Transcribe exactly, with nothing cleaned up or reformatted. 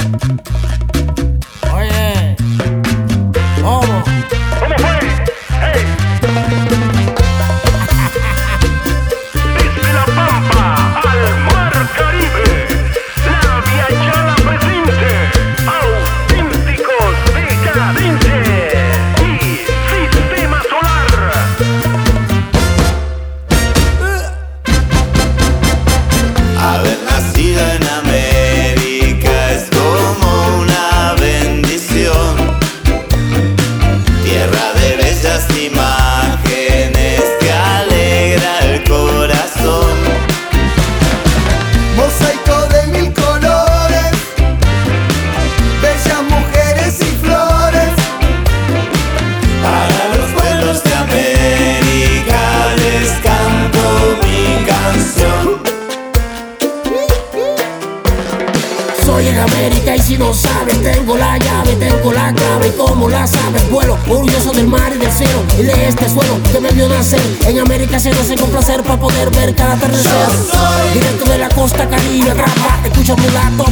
Oye, ¿cómo? ¿Cómo fue? ¡Hey! Desde La Pampa al Mar Caribe, la Viajada presente, auténticos decadentes y Sistema Solar. Haber nacido en América es como una bendición, tierra de bellas imágenes que alegra el corazón. Mosaico de mil colores, bellas mujeres y flores. Para los pueblos de América les canto mi canción. Soy en América y si no sabes, tengo la llave, tengo la clave. Y como la sabes, vuelo orgulloso del mar y del cielo y de este suelo que me vio nacer. En América se nace con placer para poder ver cada atardecer. Directo de la costa caribe, atrapa, escucha mulato,